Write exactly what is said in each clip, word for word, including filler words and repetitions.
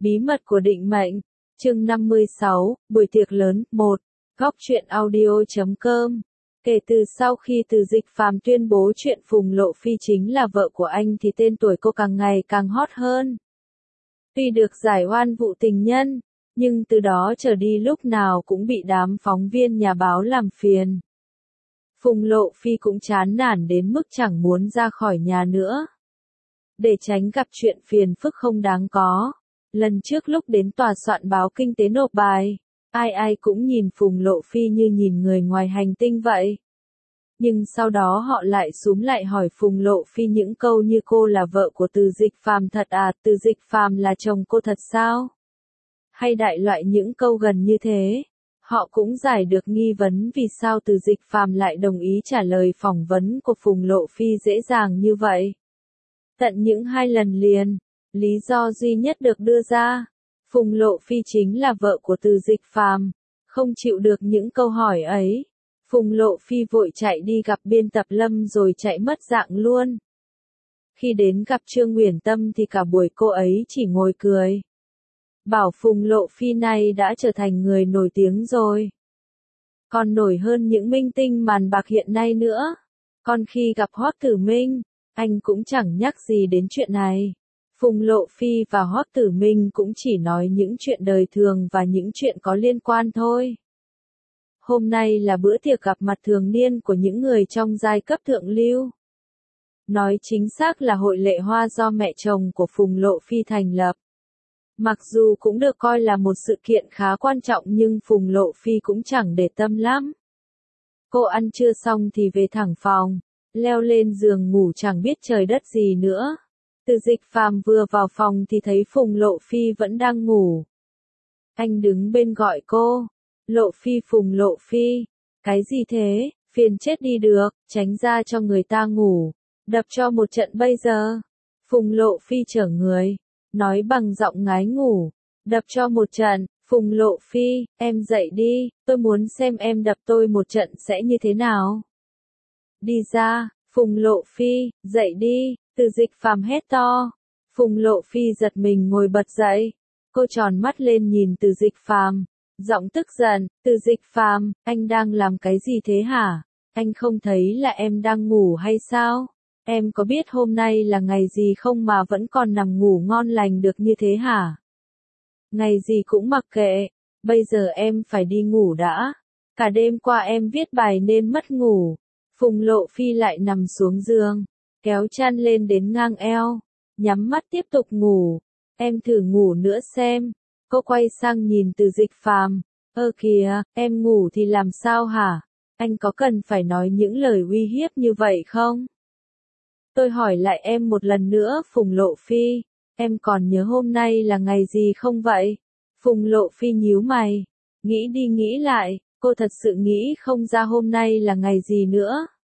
Bí mật của định mệnh, chương năm mươi sáu, buổi tiệc lớn, một, góc truyện audio chấm com. Kể từ sau khi Từ Dịch Phàm tuyên bố chuyện Phùng Lộ Phi chính là vợ của anh thì tên tuổi cô càng ngày càng hot hơn. Tuy được giải oan vụ tình nhân, nhưng từ đó trở đi lúc nào cũng bị đám phóng viên nhà báo làm phiền. Phùng Lộ Phi cũng chán nản đến mức chẳng muốn ra khỏi nhà nữa. Để tránh gặp chuyện phiền phức không đáng có, lần trước lúc đến tòa soạn báo kinh tế nộp bài, ai ai cũng nhìn Phùng Lộ Phi như nhìn người ngoài hành tinh vậy. Nhưng sau đó họ lại xúm lại hỏi Phùng Lộ Phi những câu như cô là vợ của Từ Dịch Phàm thật à, Từ Dịch Phàm là chồng cô thật sao? Hay đại loại những câu gần như thế. Họ cũng giải được nghi vấn vì sao Từ Dịch Phàm lại đồng ý trả lời phỏng vấn của Phùng Lộ Phi dễ dàng như vậy. Tận những hai lần liền, lý do duy nhất được đưa ra, Phùng Lộ Phi chính là vợ của Từ Dịch Phàm. Không chịu được những câu hỏi ấy, Phùng Lộ Phi vội chạy đi gặp biên tập Lâm rồi chạy mất dạng luôn. Khi đến gặp Trương Uyển Tâm thì cả buổi cô ấy chỉ ngồi cười. Bảo Phùng Lộ Phi này đã trở thành người nổi tiếng rồi. Còn nổi hơn những minh tinh màn bạc hiện nay nữa. Còn khi gặp Hoắc Tử Minh, anh cũng chẳng nhắc gì đến chuyện này. Phùng Lộ Phi và Hoắc Tử Minh cũng chỉ nói những chuyện đời thường và những chuyện có liên quan thôi. Hôm nay là bữa tiệc gặp mặt thường niên của những người trong giai cấp thượng lưu. Nói chính xác là hội lệ hoa do mẹ chồng của Phùng Lộ Phi thành lập. Mặc dù cũng được coi là một sự kiện khá quan trọng nhưng Phùng Lộ Phi cũng chẳng để tâm lắm. Cô ăn trưa xong thì về thẳng phòng, leo lên giường ngủ chẳng biết trời đất gì nữa. Từ Dịch Phàm vừa vào phòng thì thấy Phùng Lộ Phi vẫn đang ngủ. Anh đứng bên gọi cô. Lộ Phi, Phùng Lộ Phi. Cái gì thế, phiền chết đi được, tránh ra cho người ta ngủ. Đập cho một trận bây giờ. Phùng Lộ Phi trở người, nói bằng giọng ngái ngủ. Đập cho một trận, Phùng Lộ Phi, em dậy đi, tôi muốn xem em đập tôi một trận sẽ như thế nào. Đi ra, Phùng Lộ Phi, dậy đi, Từ Dịch Phàm hét to. Phùng Lộ Phi giật mình ngồi bật dậy. Cô tròn mắt lên nhìn Từ Dịch Phàm, giọng tức giận, Từ Dịch Phàm, anh đang làm cái gì thế hả? Anh không thấy là em đang ngủ hay sao? Em có biết hôm nay là ngày gì không mà vẫn còn nằm ngủ ngon lành được như thế hả? Ngày gì cũng mặc kệ, bây giờ em phải đi ngủ đã. Cả đêm qua em viết bài nên mất ngủ. Phùng Lộ Phi lại nằm xuống giường, kéo chăn lên đến ngang eo, nhắm mắt tiếp tục ngủ. Em thử ngủ nữa xem. Cô quay sang nhìn Từ Dịch Phàm. Ơ kìa, em ngủ thì làm sao hả? Anh có cần phải nói những lời uy hiếp như vậy không? Tôi hỏi lại em một lần nữa Phùng Lộ Phi, em còn nhớ hôm nay là ngày gì không vậy? Phùng Lộ Phi nhíu mày, nghĩ đi nghĩ lại, cô thật sự nghĩ không ra hôm nay là ngày gì nữa.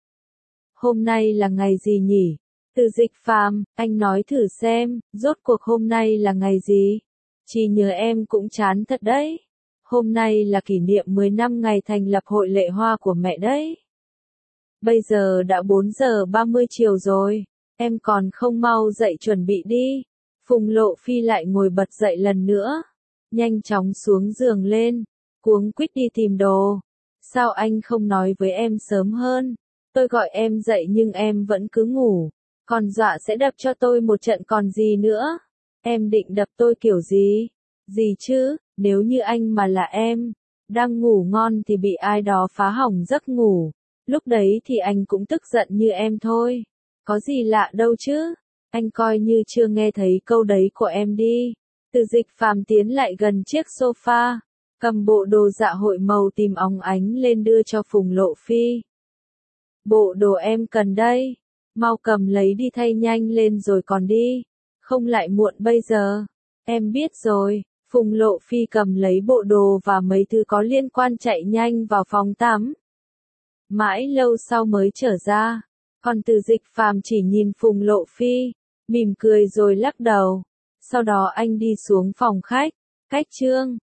Hôm nay là ngày gì nhỉ? Từ Dịch Phàm, anh nói thử xem, rốt cuộc hôm nay là ngày gì? Chỉ nhớ em cũng chán thật đấy. Hôm nay là kỷ niệm mười năm ngày thành lập hội lệ hoa của mẹ đấy. Bây giờ đã bốn giờ ba mươi chiều rồi, em còn không mau dậy chuẩn bị đi. Phùng Lộ Phi lại ngồi bật dậy lần nữa, nhanh chóng xuống giường lên, cuống quýt đi tìm đồ. Sao anh không nói với em sớm hơn? Tôi gọi em dậy nhưng em vẫn cứ ngủ, còn dọa sẽ đập cho tôi một trận còn gì nữa. Em định đập tôi kiểu gì? Gì chứ, nếu như anh mà là em, đang ngủ ngon thì bị ai đó phá hỏng giấc ngủ. Lúc đấy thì anh cũng tức giận như em thôi. Có gì lạ đâu chứ. Anh coi như chưa nghe thấy câu đấy của em đi. Từ Dịch Phàm tiến lại gần chiếc sofa, cầm bộ đồ dạ hội màu tím óng ánh lên đưa cho Phùng Lộ Phi. Bộ đồ em cần đây. Mau cầm lấy đi thay nhanh lên rồi còn đi. Không lại muộn bây giờ. Em biết rồi. Phùng Lộ Phi cầm lấy bộ đồ và mấy thứ có liên quan chạy nhanh vào phòng tắm. Mãi lâu sau mới trở ra, còn Từ Dịch Phàm chỉ nhìn Phùng Lộ Phi, mỉm cười rồi lắc đầu. Sau đó anh đi xuống phòng khách, cách Trương